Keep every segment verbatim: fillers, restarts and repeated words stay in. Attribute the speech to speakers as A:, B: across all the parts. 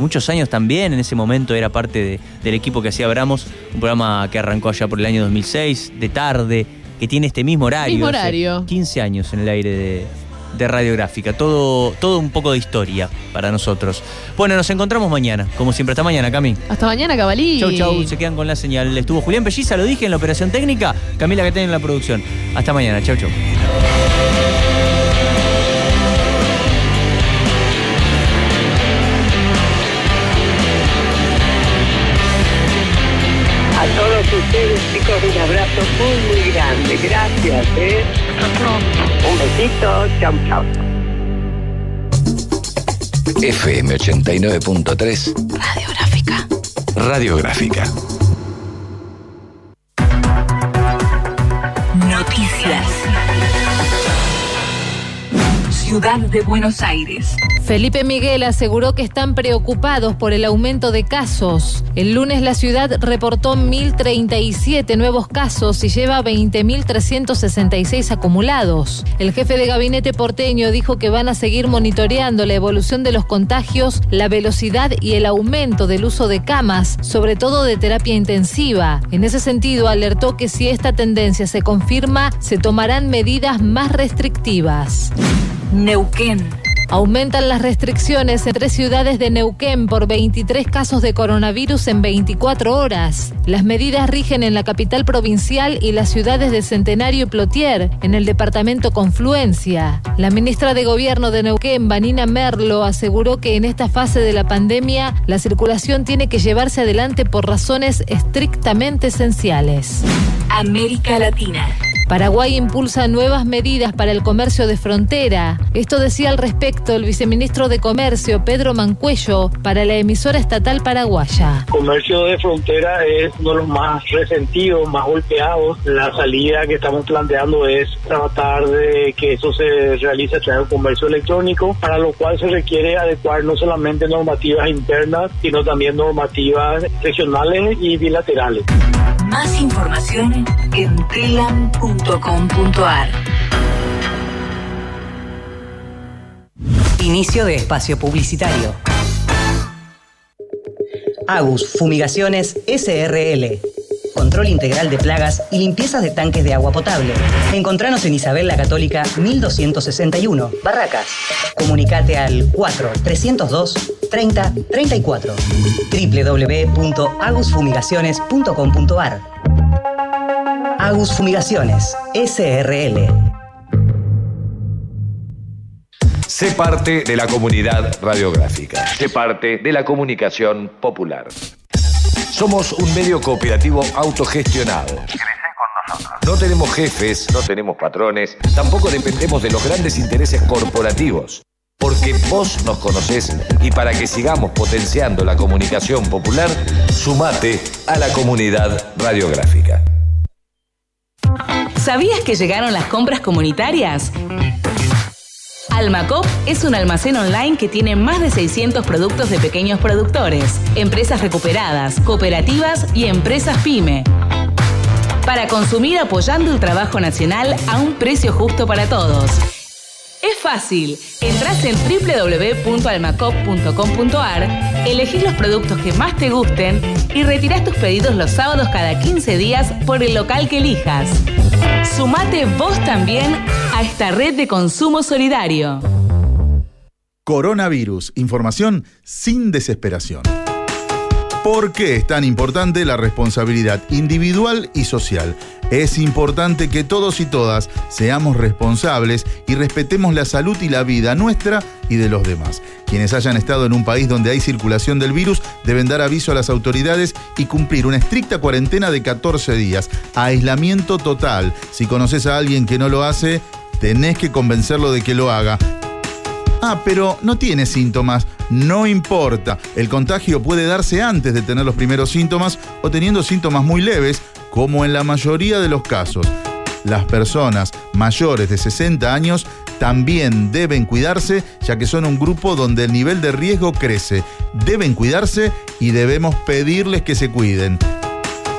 A: muchos años también, en ese momento era parte de, del equipo que hacía Abramos, un programa que arrancó allá por el año dos mil seis, de tarde, que tiene este mismo horario.
B: Mismo horario.
A: quince años en el aire de, de Radiográfica. Todo, todo un poco de historia para nosotros. Bueno, nos encontramos mañana, como siempre. Hasta mañana, Cami.
B: Hasta mañana, Cabalí.
A: Chau, chau. Se quedan con la señal. Estuvo Julián Pelliza, lo dije, en la operación técnica. Camila Catén en la producción. Hasta mañana. Chau, chau.
C: A todos ustedes, chicos, un abrazo muy, muy grande. Gracias, ¿eh? Hasta pronto. Un besito. Chau, chau.
D: F M ochenta y nueve punto tres.
E: Radiográfica.
D: Radiográfica.
E: Noticias. Ciudad de Buenos Aires.
B: Felipe Miguel aseguró que están preocupados por el aumento de casos. El lunes la ciudad reportó mil treinta y siete nuevos casos y lleva veinte mil trescientos sesenta y seis acumulados. El jefe de gabinete porteño dijo que van a seguir monitoreando la evolución de los contagios, la velocidad y el aumento del uso de camas, sobre todo de terapia intensiva. En ese sentido, alertó que si esta tendencia se confirma, se tomarán medidas más restrictivas.
E: Neuquén.
B: Aumentan las restricciones en tres ciudades de Neuquén por veintitrés casos de coronavirus en veinticuatro horas. Las medidas rigen en la capital provincial y las ciudades de Centenario y Plotier, en el departamento Confluencia. La ministra de Gobierno de Neuquén, Vanina Merlo, aseguró que en esta fase de la pandemia la circulación tiene que llevarse adelante por razones estrictamente esenciales.
E: América Latina.
B: Paraguay impulsa nuevas medidas para el comercio de frontera. Esto decía al respecto el viceministro de Comercio, Pedro Mancuello, para la emisora estatal paraguaya.
F: El comercio de frontera es uno de los más resentidos, más golpeados. La salida que estamos planteando es tratar de que eso se realice a través del comercio electrónico, para lo cual se requiere adecuar no solamente normativas internas, sino también normativas regionales y bilaterales.
E: Más información en telam punto com punto ar.
G: Inicio de espacio publicitario. Agus Fumigaciones S R L. Control integral de plagas y limpiezas de tanques de agua potable. Encontranos en Isabel la Católica mil doscientos sesenta y uno, Barracas. Comunicate al cuatro trescientos dos treinta treinta y cuatro. doble u doble u doble u punto agus fumigaciones punto com punto ar. Agus Fumigaciones S R L.
D: Sé parte de la comunidad radiográfica. Sé parte de la comunicación popular. Somos un medio cooperativo autogestionado. Crecé con nosotros. No tenemos jefes, no tenemos patrones, tampoco dependemos de los grandes intereses corporativos. Porque vos nos conocés y para que sigamos potenciando la comunicación popular, sumate a la comunidad radiográfica.
H: ¿Sabías que llegaron las compras comunitarias? Almacop es un almacén online que tiene más de seiscientos productos de pequeños productores, empresas recuperadas, cooperativas y empresas pyme. Para consumir apoyando el trabajo nacional a un precio justo para todos. Es fácil. Entrás en doble u doble u doble u punto almacop punto com punto ar, elegís los productos que más te gusten y retirás tus pedidos los sábados cada quince días por el local que elijas. Sumate vos también a esta red de consumo solidario.
I: Coronavirus. Información sin desesperación. ¿Por qué es tan importante la responsabilidad individual y social? Es importante que todos y todas seamos responsables y respetemos la salud y la vida nuestra y de los demás. Quienes hayan estado en un país donde hay circulación del virus deben dar aviso a las autoridades y cumplir una estricta cuarentena de catorce días. Aislamiento total. Si conoces a alguien que no lo hace, tenés que convencerlo de que lo haga. Ah, pero no tiene síntomas. No importa. El contagio puede darse antes de tener los primeros síntomas o teniendo síntomas muy leves, como en la mayoría de los casos. Las personas mayores de sesenta años también deben cuidarse, ya que son un grupo donde el nivel de riesgo crece. Deben cuidarse y debemos pedirles que se cuiden.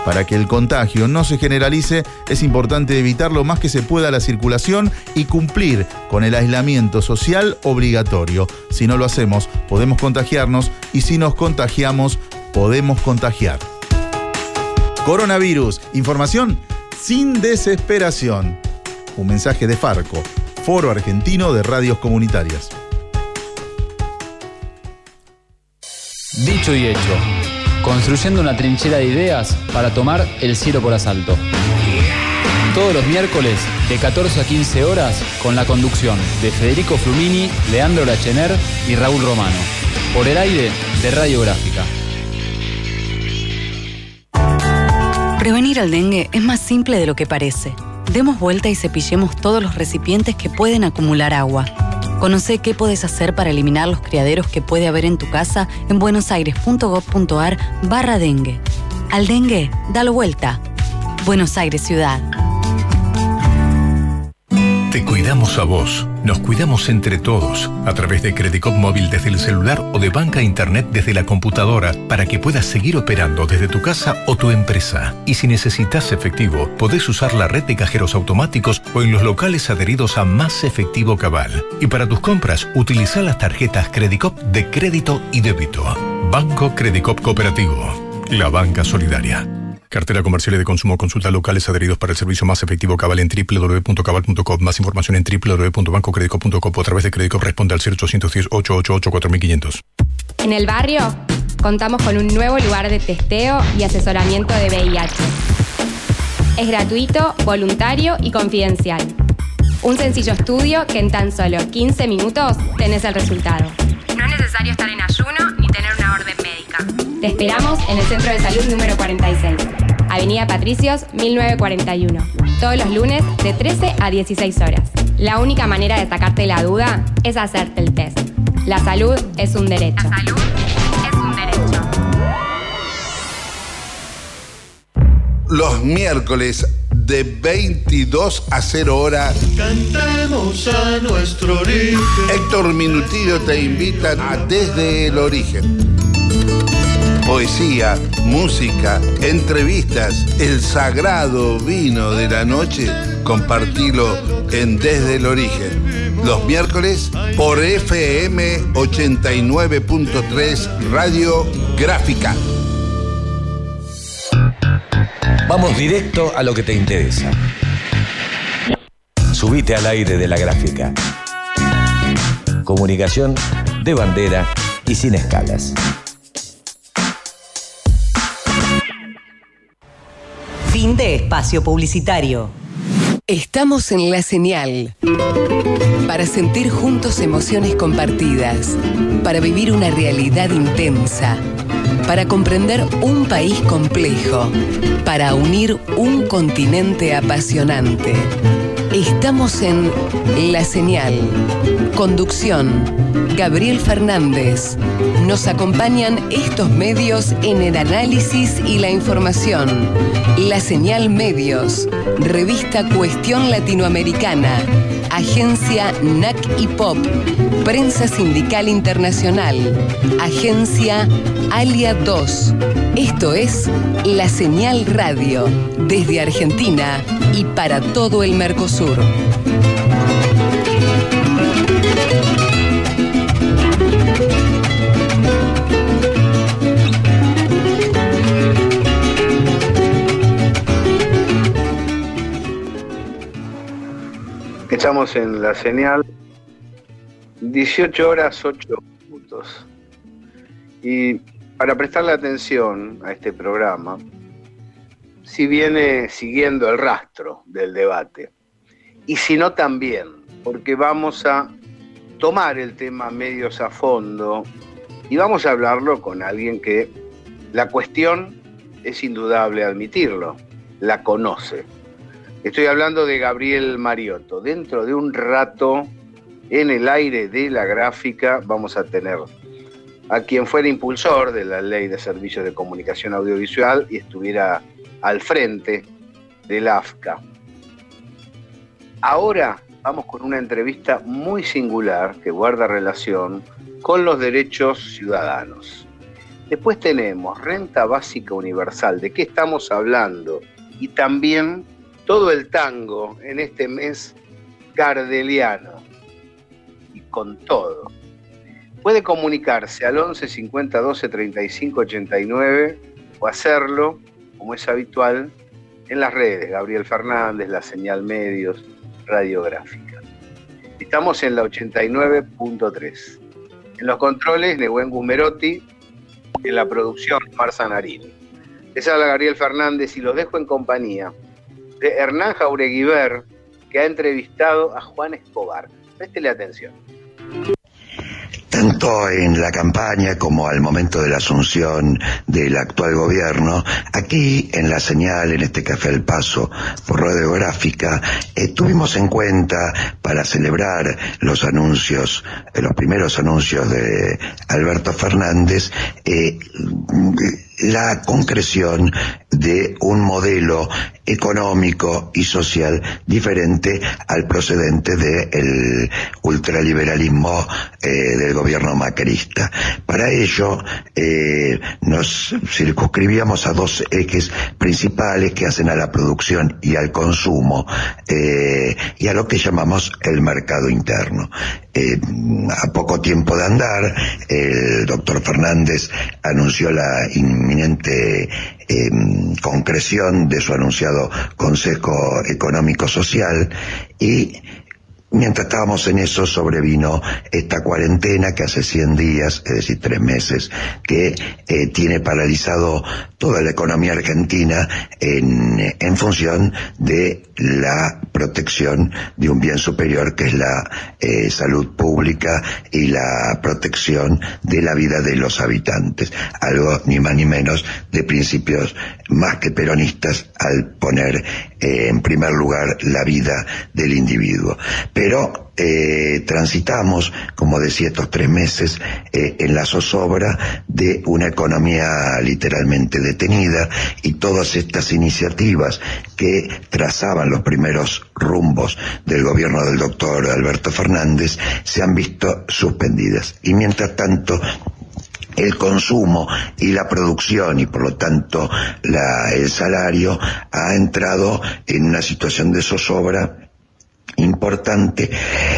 I: Para que el contagio no se generalice, es importante evitar lo más que se pueda la circulación y cumplir con el aislamiento social obligatorio. Si no lo hacemos, podemos contagiarnos y si nos contagiamos, podemos contagiar. Coronavirus, información sin desesperación. Un mensaje de Farco, Foro Argentino de Radios Comunitarias.
J: Dicho y hecho, construyendo una trinchera de ideas para tomar el cielo por asalto. Todos los miércoles de catorce a quince horas con la conducción de Federico Flumini, Leandro Lachener y Raúl Romano. Por el aire de Radiográfica.
K: Prevenir el dengue es más simple de lo que parece. Demos vuelta y cepillemos todos los recipientes que pueden acumular agua. Conoce qué podés hacer para eliminar los criaderos que puede haber en tu casa en buenosaires.gov.ar barra dengue. Al dengue, dalo vuelta. Buenos Aires Ciudad.
L: Te cuidamos a vos. Nos cuidamos entre todos a través de Credicop Móvil desde el celular o de banca internet desde la computadora para que puedas seguir operando desde tu casa o tu empresa. Y si necesitas efectivo, podés usar la red de cajeros automáticos o en los locales adheridos a Más Efectivo Cabal. Y para tus compras, utiliza las tarjetas Credicop de crédito y débito. Banco Credicop Cooperativo. La banca solidaria. Cartera comercial y de consumo. Consulta locales adheridos para el servicio Más Efectivo Cabal en doble u doble u doble u punto cabal punto com. Más información en doble u doble u doble u punto banco credicop punto com o a través de Credicop. Responde al cero ochocientos diez, ochocientos ochenta y ocho, cuatro mil quinientos.
M: En el barrio contamos con un nuevo lugar de testeo y asesoramiento de V I H. Es gratuito, voluntario y confidencial. Un sencillo estudio que en tan solo quince minutos tenés el resultado. No es necesario estar en ayuno ni tener una orden médica. Te esperamos en el Centro de Salud número cuarenta y seis, Avenida Patricios mil novecientos cuarenta y uno, todos los lunes de trece a dieciséis horas. La única manera de sacarte la duda es hacerte el test. La salud es un derecho. La salud es un derecho.
N: Los miércoles de veintidós a cero hora
O: cantemos a nuestro origen.
N: Héctor Minutillo te invita a Desde el Origen. Poesía, música, entrevistas, el sagrado vino de la noche, compartilo en Desde el Origen. Los miércoles por F M ochenta y nueve punto tres Radio Gráfica.
D: Vamos directo a lo que te interesa. Subite al aire de la Gráfica. Comunicación de bandera y sin escalas.
G: Fin de espacio publicitario.
P: Estamos en La Señal para sentir juntos emociones compartidas, para vivir una realidad intensa, para comprender un país complejo, para unir un continente apasionante. Estamos en La Señal. Conducción, Gabriel Fernández. Nos acompañan estos medios en el análisis y la información. La Señal Medios, Revista Cuestión Latinoamericana, Agencia N A C y Pop, Prensa Sindical Internacional, Agencia Alia dos. Esto es La Señal Radio, desde Argentina y para todo el Mercosur.
Q: Estamos en La Señal, dieciocho horas ocho minutos. Y para prestarle atención a este programa, si viene siguiendo el rastro del debate, y si no también, porque vamos a tomar el tema medios a fondo y vamos a hablarlo con alguien que la cuestión es indudable admitirlo, la conoce. Estoy hablando de Gabriel Mariotto. Dentro de un rato, en el aire de la Gráfica, vamos a tener a quien fuera impulsor de la Ley de Servicios de Comunicación Audiovisual y estuviera al frente del A F C A. Ahora vamos con una entrevista muy singular que guarda relación con los derechos ciudadanos. Después tenemos renta básica universal, ¿de qué estamos hablando? Y también todo el tango en este mes gardeliano, y con todo. Puede comunicarse al once cincuenta doce treinta y cinco ochenta y nueve o hacerlo, como es habitual, en las redes, Gabriel Fernández, La Señal Medios, Radiográfica. Estamos en la ochenta y nueve punto tres. En los controles, Nehuen Guzmerotti, en la producción, Mar Zanarini. Les habla Gabriel Fernández y los dejo en compañía de Hernán Jaureguiber, que ha entrevistado a Juan Escobar. Préstele atención.
R: Tanto en la campaña como al momento de la asunción del actual gobierno, aquí en La Señal, en este Café al Paso por Radiográfica, eh, tuvimos en cuenta para celebrar los anuncios, eh, los primeros anuncios de Alberto Fernández, eh, la concreción de un modelo económico y social diferente al procedente del ultraliberalismo eh, del gobierno macrista. Para ello eh, nos circunscribíamos a dos ejes principales que hacen a la producción y al consumo eh, y a lo que llamamos el mercado interno. Eh, a poco tiempo de andar, el doctor Fernández anunció la inminente eh, concreción de su anunciado Consejo Económico Social y mientras estábamos en eso sobrevino esta cuarentena que hace cien días, es decir, tres meses, que eh, tiene paralizado toda la economía argentina en, en función de la protección de un bien superior que es la eh, salud pública y la protección de la vida de los habitantes. Algo ni más ni menos de principios más que peronistas al poner eh, en primer lugar la vida del individuo. Pero eh, transitamos, como decía, estos tres meses eh, en la zozobra de una economía literalmente detenida y todas estas iniciativas que trazaban los primeros rumbos del gobierno del doctor Alberto Fernández se han visto suspendidas. Y mientras tanto, el consumo y la producción y por lo tanto la, el salario ha entrado en una situación de zozobra importante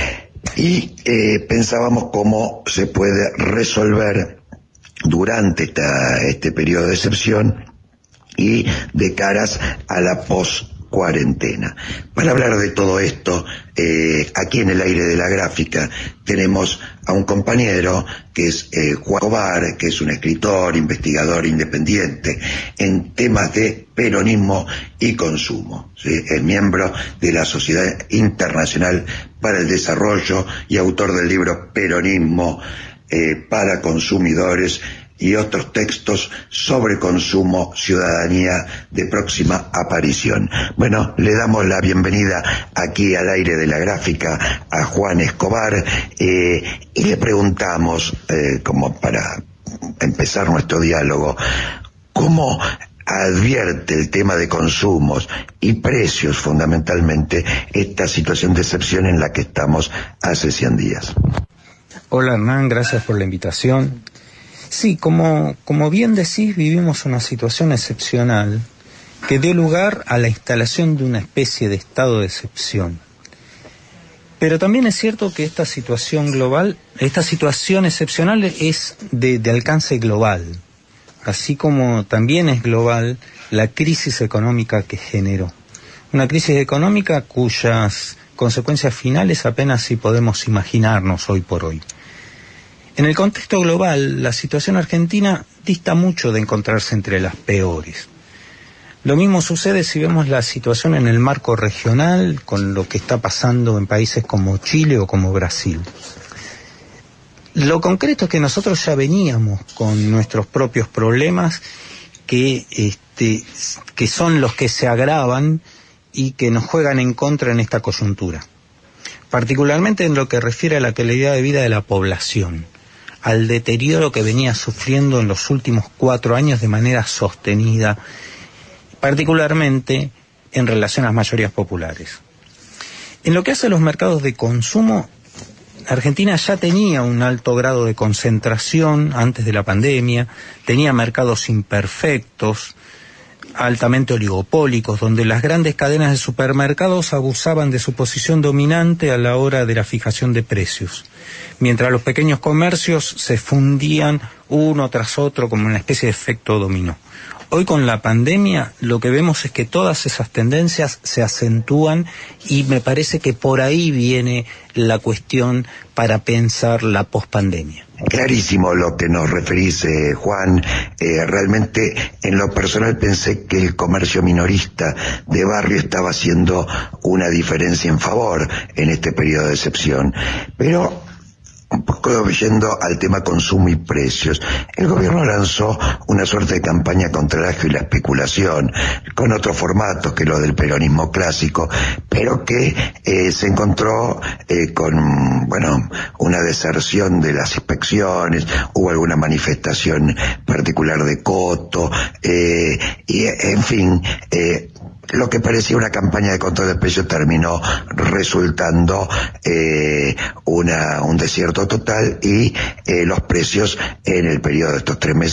R: y eh, pensábamos cómo se puede resolver durante esta, este periodo de excepción y de caras a la post-cuarentena. Para hablar de todo esto, eh, aquí en el aire de la gráfica tenemos a un compañero que es eh, Juan Escobar, que es un escritor, investigador independiente en temas de peronismo y consumo, ¿sí? Es miembro de la Sociedad Internacional para el Desarrollo y autor del libro Peronismo eh, para Consumidores y otros textos sobre consumo, ciudadanía de próxima aparición. Bueno, le damos la bienvenida aquí al aire de la gráfica a Juan Escobar eh, y le preguntamos, eh, como para empezar nuestro diálogo, ¿cómo advierte el tema de consumos y precios fundamentalmente esta situación de excepción en la que estamos hace cien días?
S: Hola Hernán, gracias por la invitación. Sí, como, como bien decís, vivimos una situación excepcional que dio lugar a la instalación de una especie de estado de excepción. Pero también es cierto que esta situación global, esta situación excepcional es de, de alcance global, así como también es global la crisis económica que generó. Una crisis económica cuyas consecuencias finales apenas si podemos imaginarnos hoy por hoy. En el contexto global, la situación argentina dista mucho de encontrarse entre las peores. Lo mismo sucede si vemos la situación en el marco regional, con lo que está pasando en países como Chile o como Brasil. Lo concreto es que nosotros ya veníamos con nuestros propios problemas, que, este, que son los que se agravan y que nos juegan en contra en esta coyuntura. Particularmente en lo que refiere a la calidad de vida de la población, al deterioro que venía sufriendo en los últimos cuatro años de manera sostenida, particularmente en relación a las mayorías populares. En lo que hace a los mercados de consumo, Argentina ya tenía un alto grado de concentración antes de la pandemia, tenía mercados imperfectos, altamente oligopólicos, donde las grandes cadenas de supermercados abusaban de su posición dominante a la hora de la fijación de precios, mientras los pequeños comercios se fundían uno tras otro como una especie de efecto dominó. Hoy con la pandemia lo que vemos es que todas esas tendencias se acentúan y me parece que por ahí viene la cuestión para pensar la pospandemia.
R: Clarísimo lo que nos referís, eh, Juan. Eh, realmente, en lo personal, pensé que el comercio minorista de barrio estaba haciendo una diferencia en favor en este periodo de excepción. Pero, un poco yendo al tema consumo y precios, el gobierno lanzó una suerte de campaña contra el agio y la especulación, con otros formatos que los del peronismo clásico, pero que eh, se encontró eh, con, bueno, una deserción de las inspecciones, hubo alguna manifestación particular de coto, eh, y en fin, eh, lo que parecía una campaña de control de precios terminó resultando eh, una un desierto total y eh, los precios en el periodo de estos tres meses